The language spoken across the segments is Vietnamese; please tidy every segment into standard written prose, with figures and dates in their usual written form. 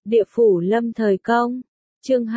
Địa phủ lâm thời công. Chương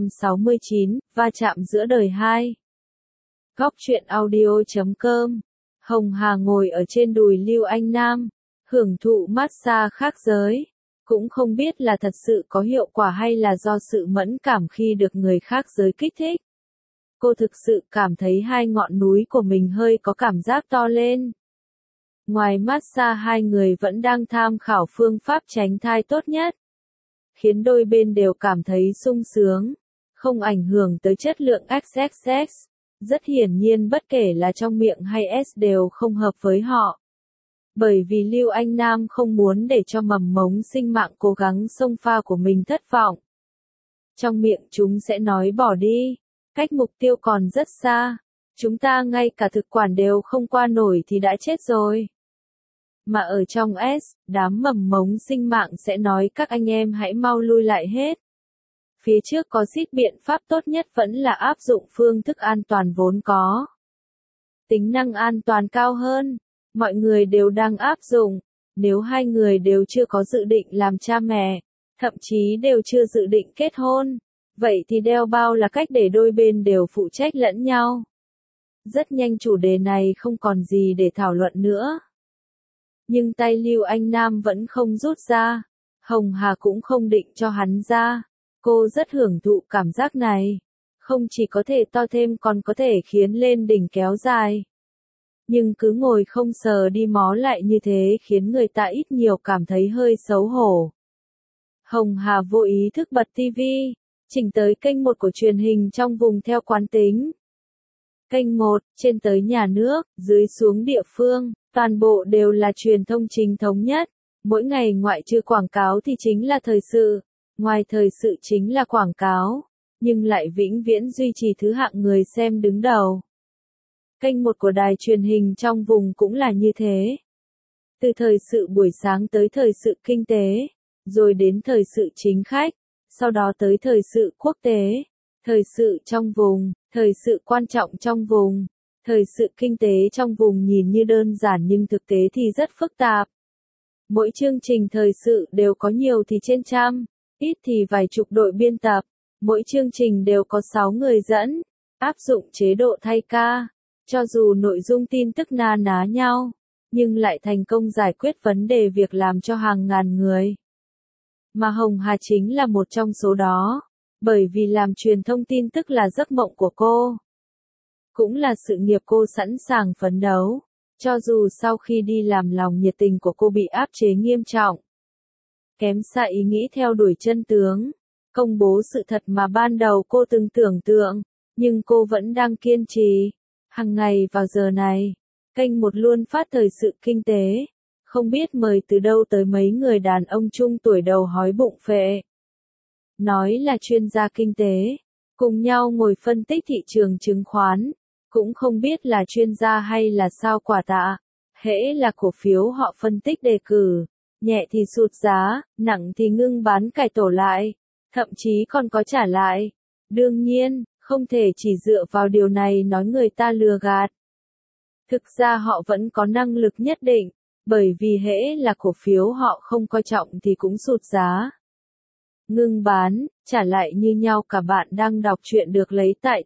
269, va chạm giữa đời hai. Góc truyện audio.com. Hồng Hà ngồi ở trên đùi Lưu Anh Nam, hưởng thụ massage khác giới. Cũng không biết là thật sự có hiệu quả hay là do sự mẫn cảm khi được người khác giới kích thích. Cô thực sự cảm thấy hai ngọn núi của mình hơi có cảm giác to lên. Ngoài massage, hai người vẫn đang tham khảo phương pháp tránh thai tốt nhất, khiến đôi bên đều cảm thấy sung sướng, không ảnh hưởng tới chất lượng XXX. Rất hiển nhiên bất kể là trong miệng hay S đều không hợp với họ. Bởi vì Lưu Anh Nam không muốn để cho mầm mống sinh mạng cố gắng xông pha của mình thất vọng. Trong miệng chúng sẽ nói bỏ đi, cách mục tiêu còn rất xa, chúng ta ngay cả thực quản đều không qua nổi thì đã chết rồi. Mà ở trong S, đám mầm mống sinh mạng sẽ nói các anh em hãy mau lui lại hết. Phía trước có xít biện pháp tốt nhất vẫn là áp dụng phương thức an toàn vốn có. Tính năng an toàn cao hơn, mọi người đều đang áp dụng. Nếu hai người đều chưa có dự định làm cha mẹ, thậm chí đều chưa dự định kết hôn, vậy thì đeo bao là cách để đôi bên đều phụ trách lẫn nhau. Rất nhanh chủ đề này không còn gì để thảo luận nữa. Nhưng tay Lưu Anh Nam vẫn không rút ra, Hồng Hà cũng không định cho hắn ra. Cô rất hưởng thụ cảm giác này, không chỉ có thể to thêm còn có thể khiến lên đỉnh kéo dài. Nhưng cứ ngồi không sờ đi mó lại như thế khiến người ta ít nhiều cảm thấy hơi xấu hổ. Hồng Hà vô ý thức bật tivi, chỉnh tới kênh 1 của truyền hình trong vùng theo quán tính. Kênh 1, trên tới nhà nước, dưới xuống địa phương, toàn bộ đều là truyền thông chính thống nhất. Mỗi ngày ngoại trừ quảng cáo thì chính là thời sự, ngoài thời sự chính là quảng cáo, nhưng lại vĩnh viễn duy trì thứ hạng người xem đứng đầu. Kênh 1 của đài truyền hình trong vùng cũng là như thế. Từ thời sự buổi sáng tới thời sự kinh tế, rồi đến thời sự chính khách, sau đó tới thời sự quốc tế, thời sự trong vùng, thời sự quan trọng trong vùng, thời sự kinh tế trong vùng nhìn như đơn giản nhưng thực tế thì rất phức tạp. Mỗi chương trình thời sự đều có nhiều thì trên trăm, ít thì vài chục đội biên tập, mỗi chương trình đều có 6 người dẫn, áp dụng chế độ thay ca, cho dù nội dung tin tức na ná nhau, nhưng lại thành công giải quyết vấn đề việc làm cho hàng ngàn người. Mà Hồng Hà chính là một trong số đó, bởi vì làm truyền thông tin tức là giấc mộng của cô. Cũng là sự nghiệp cô sẵn sàng phấn đấu, cho dù sau khi đi làm lòng nhiệt tình của cô bị áp chế nghiêm trọng. Kém xa ý nghĩ theo đuổi chân tướng, công bố sự thật mà ban đầu cô từng tưởng tượng, nhưng cô vẫn đang kiên trì. Hàng ngày vào giờ này, kênh 1 luôn phát thời sự kinh tế, không biết mời từ đâu tới mấy người đàn ông trung tuổi đầu hói bụng phệ. Nói là chuyên gia kinh tế, cùng nhau ngồi phân tích thị trường chứng khoán, cũng không biết là chuyên gia hay là sao quả tạ. Hễ là cổ phiếu họ phân tích đề cử, nhẹ thì sụt giá, nặng thì ngưng bán cải tổ lại, thậm chí còn có trả lại. Đương nhiên, không thể chỉ dựa vào điều này nói người ta lừa gạt. Thực ra họ vẫn có năng lực nhất định, bởi vì hễ là cổ phiếu họ không coi trọng thì cũng sụt giá. Ngưng bán, trả lại như nhau. Cả bạn đang đọc truyện được lấy tại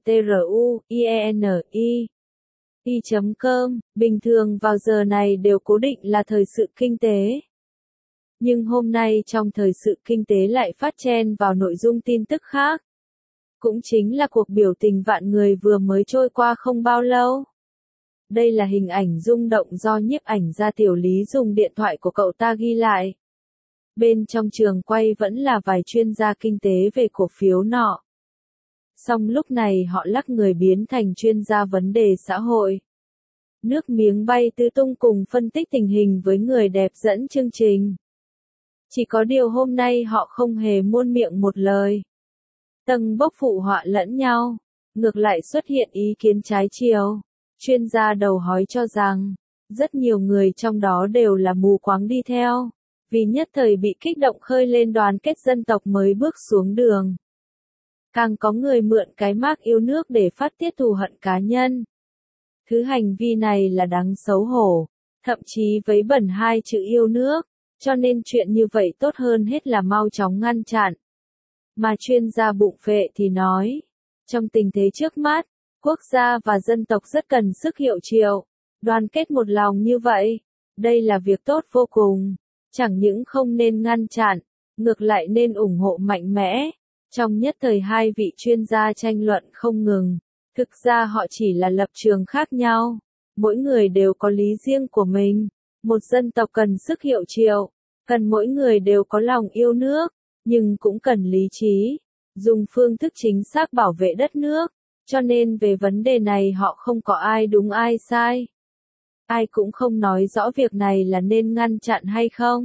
trueni.com, bình thường vào giờ này đều cố định là thời sự kinh tế. Nhưng hôm nay trong thời sự kinh tế lại phát chen vào nội dung tin tức khác. Cũng chính là cuộc biểu tình vạn người vừa mới trôi qua không bao lâu. Đây là hình ảnh rung động do nhiếp ảnh gia Tiểu Lý dùng điện thoại của cậu ta ghi lại. Bên trong trường quay vẫn là vài chuyên gia kinh tế về cổ phiếu nọ. Song lúc này họ lắc người biến thành chuyên gia vấn đề xã hội. Nước miếng bay tứ tung cùng phân tích tình hình với người đẹp dẫn chương trình. Chỉ có điều hôm nay họ không hề muôn miệng một lời. Tầng bốc phụ họa lẫn nhau, ngược lại xuất hiện ý kiến trái chiều. Chuyên gia đầu hói cho rằng, rất nhiều người trong đó đều là mù quáng đi theo, vì nhất thời bị kích động khơi lên đoàn kết dân tộc mới bước xuống đường. Càng có người mượn cái mác yêu nước để phát tiết thù hận cá nhân. Thứ hành vi này là đáng xấu hổ, thậm chí vấy bẩn hai chữ yêu nước. cho nên chuyện như vậy tốt hơn hết là mau chóng ngăn chặn. Mà chuyên gia bụng phệ thì nói, trong tình thế trước mắt, quốc gia và dân tộc rất cần sức hiệu triệu, đoàn kết một lòng như vậy. Đây là việc tốt vô cùng, chẳng những không nên ngăn chặn, ngược lại nên ủng hộ mạnh mẽ. Trong nhất thời hai vị chuyên gia tranh luận không ngừng, thực ra họ chỉ là lập trường khác nhau, mỗi người đều có lý riêng của mình. Một dân tộc cần sức hiệu triệu, cần mỗi người đều có lòng yêu nước, nhưng cũng cần lý trí, dùng phương thức chính xác bảo vệ đất nước, cho nên về vấn đề này họ không có ai đúng ai sai. Ai cũng không nói rõ việc này là nên ngăn chặn hay không.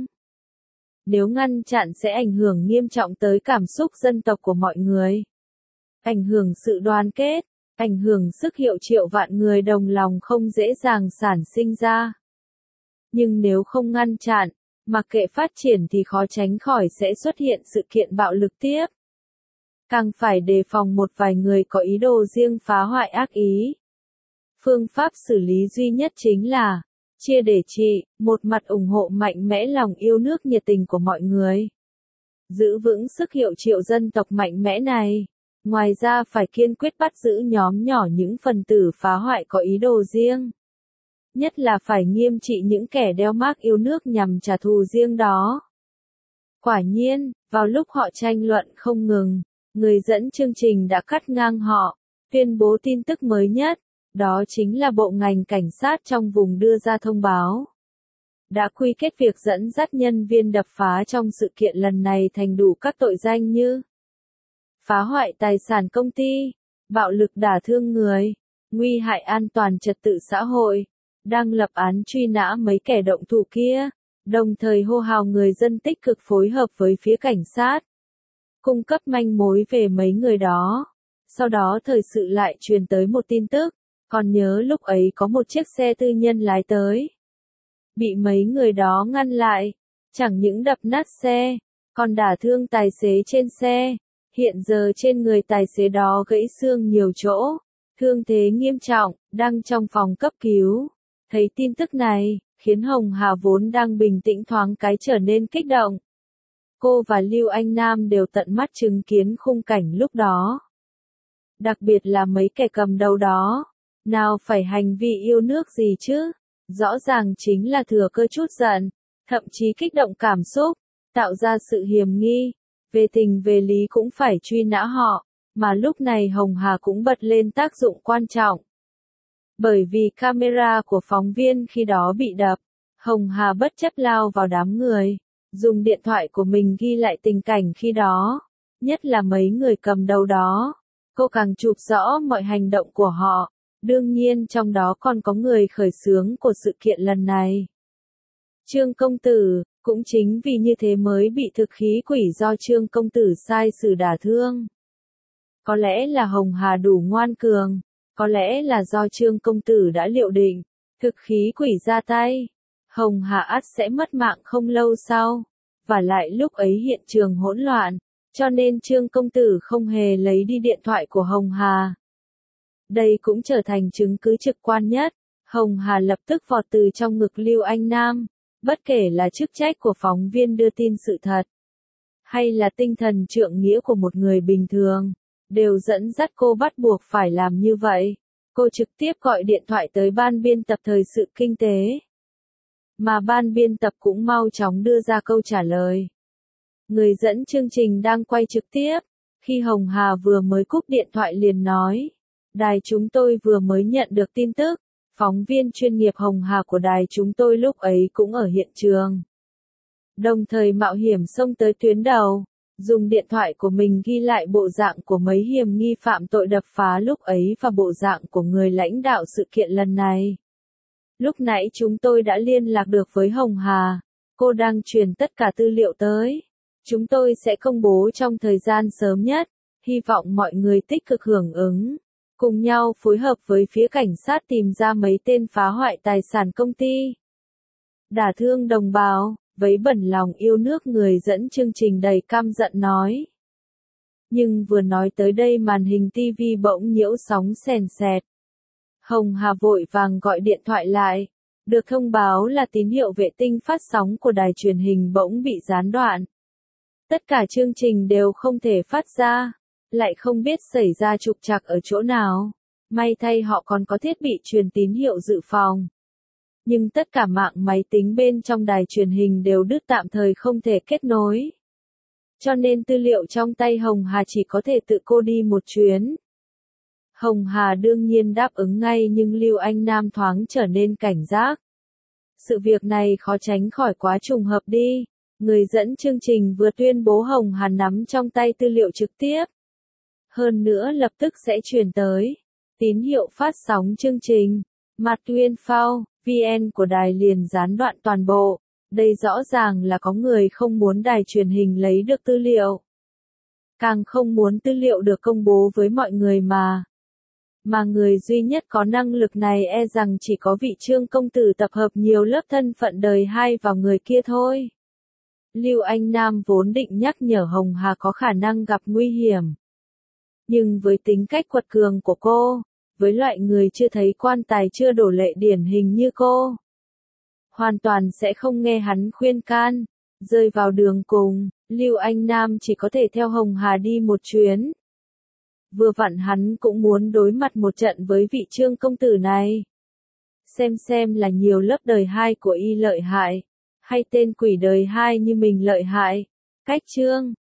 Nếu ngăn chặn sẽ ảnh hưởng nghiêm trọng tới cảm xúc dân tộc của mọi người, ảnh hưởng sự đoàn kết, ảnh hưởng sức hiệu triệu vạn người đồng lòng không dễ dàng sản sinh ra. Nhưng nếu không ngăn chặn, mặc kệ phát triển thì khó tránh khỏi sẽ xuất hiện sự kiện bạo lực tiếp. Càng phải đề phòng một vài người có ý đồ riêng phá hoại ác ý. Phương pháp xử lý duy nhất chính là chia để trị, một mặt ủng hộ mạnh mẽ lòng yêu nước nhiệt tình của mọi người, giữ vững sức hiệu triệu dân tộc mạnh mẽ này. Ngoài ra phải kiên quyết bắt giữ nhóm nhỏ những phần tử phá hoại có ý đồ riêng. Nhất là phải nghiêm trị những kẻ đeo mác yêu nước nhằm trả thù riêng đó. Quả nhiên, vào lúc họ tranh luận không ngừng, người dẫn chương trình đã cắt ngang họ, tuyên bố tin tức mới nhất, đó chính là bộ ngành cảnh sát trong vùng đưa ra thông báo. Đã quy kết việc dẫn dắt nhân viên đập phá trong sự kiện lần này thành đủ các tội danh như phá hoại tài sản công ty, bạo lực đả thương người, nguy hại an toàn trật tự xã hội, đang lập án truy nã mấy kẻ động thủ kia, đồng thời hô hào người dân tích cực phối hợp với phía cảnh sát, cung cấp manh mối về mấy người đó. Sau đó thời sự lại truyền tới một tin tức, còn nhớ lúc ấy có một chiếc xe tư nhân lái tới. Bị mấy người đó ngăn lại, chẳng những đập nát xe, còn đả thương tài xế trên xe. Hiện giờ trên người tài xế đó gãy xương nhiều chỗ, thương thế nghiêm trọng, đang trong phòng cấp cứu. Thấy tin tức này, khiến Hồng Hà vốn đang bình tĩnh thoáng cái trở nên kích động. Cô và Lưu Anh Nam đều tận mắt chứng kiến khung cảnh lúc đó. Đặc biệt là mấy kẻ cầm đầu đó, nào phải hành vi yêu nước gì chứ, rõ ràng chính là thừa cơ chút giận, thậm chí kích động cảm xúc, tạo ra sự hiềm nghi. Về tình về lý cũng phải truy nã họ, mà lúc này Hồng Hà cũng bật lên tác dụng quan trọng. Bởi vì camera của phóng viên khi đó bị đập, Hồng Hà bất chấp lao vào đám người, dùng điện thoại của mình ghi lại tình cảnh khi đó, nhất là mấy người cầm đầu đó. Cô càng chụp rõ mọi hành động của họ, đương nhiên trong đó còn có người khởi xướng của sự kiện lần này. Trương Công Tử, cũng chính vì như thế mới bị thực khí quỷ do Trương Công Tử sai sử đả thương. Có lẽ là Hồng Hà đủ ngoan cường, có lẽ là do Trương Công Tử đã liệu định, thực khí quỷ ra tay, Hồng Hà ắt sẽ mất mạng không lâu sau, và lại lúc ấy hiện trường hỗn loạn, cho nên Trương Công Tử không hề lấy đi điện thoại của Hồng Hà. Đây cũng trở thành chứng cứ trực quan nhất, Hồng Hà lập tức vọt từ trong ngực Lưu Anh Nam. Bất kể là chức trách của phóng viên đưa tin sự thật, hay là tinh thần trượng nghĩa của một người bình thường, đều dẫn dắt cô bắt buộc phải làm như vậy. Cô trực tiếp gọi điện thoại tới ban biên tập thời sự kinh tế. Mà ban biên tập cũng mau chóng đưa ra câu trả lời. Người dẫn chương trình đang quay trực tiếp, khi Hồng Hà vừa mới cúp điện thoại liền nói, đài chúng tôi vừa mới nhận được tin tức. Phóng viên chuyên nghiệp Hồng Hà của đài chúng tôi lúc ấy cũng ở hiện trường. Đồng thời mạo hiểm xông tới tuyến đầu, dùng điện thoại của mình ghi lại bộ dạng của mấy hiểm nghi phạm tội đập phá lúc ấy và bộ dạng của người lãnh đạo sự kiện lần này. Lúc nãy chúng tôi đã liên lạc được với Hồng Hà, cô đang truyền tất cả tư liệu tới. Chúng tôi sẽ công bố trong thời gian sớm nhất, hy vọng mọi người tích cực hưởng ứng. Cùng nhau phối hợp với phía cảnh sát tìm ra mấy tên phá hoại tài sản công ty, đả thương đồng bào, vấy bẩn lòng yêu nước. Người dẫn chương trình đầy căm giận nói. Nhưng vừa nói tới đây màn hình TV bỗng nhiễu sóng sèn sẹt. Hồng Hà vội vàng gọi điện thoại lại, Được thông báo là tín hiệu vệ tinh phát sóng của đài truyền hình bỗng bị gián đoạn. Tất cả chương trình đều không thể phát ra, lại không biết xảy ra trục trặc ở chỗ nào. May thay họ còn có thiết bị truyền tín hiệu dự phòng. Nhưng tất cả mạng máy tính bên trong đài truyền hình đều đứt tạm thời không thể kết nối. Cho nên tư liệu trong tay Hồng Hà chỉ có thể tự cô đi một chuyến. Hồng Hà đương nhiên đáp ứng ngay nhưng Lưu Anh Nam thoáng trở nên cảnh giác. Sự việc này khó tránh khỏi quá trùng hợp đi. Người dẫn chương trình vừa tuyên bố Hồng Hà nắm trong tay tư liệu trực tiếp. Hơn nữa lập tức sẽ truyền tới tín hiệu phát sóng chương trình. Mặt Tuyên Phao, VN của đài liền gián đoạn toàn bộ. Đây rõ ràng là có người không muốn đài truyền hình lấy được tư liệu. Càng không muốn tư liệu được công bố với mọi người mà. Mà người duy nhất có năng lực này e rằng chỉ có vị Trương công tử tập hợp nhiều lớp thân phận đời hai vào người kia thôi. Lưu Anh Nam vốn định nhắc nhở Hồng Hà có khả năng gặp nguy hiểm. Nhưng với tính cách quật cường của cô, với loại người chưa thấy quan tài chưa đổ lệ điển hình như cô, hoàn toàn sẽ không nghe hắn khuyên can. Rơi vào đường cùng, Lưu Anh Nam chỉ có thể theo Hồng Hà đi một chuyến. Vừa vặn hắn cũng muốn đối mặt một trận với vị Trương công tử này. Xem là nhiều lớp đời hai của y lợi hại, hay tên quỷ đời hai như mình lợi hại. Cách Trương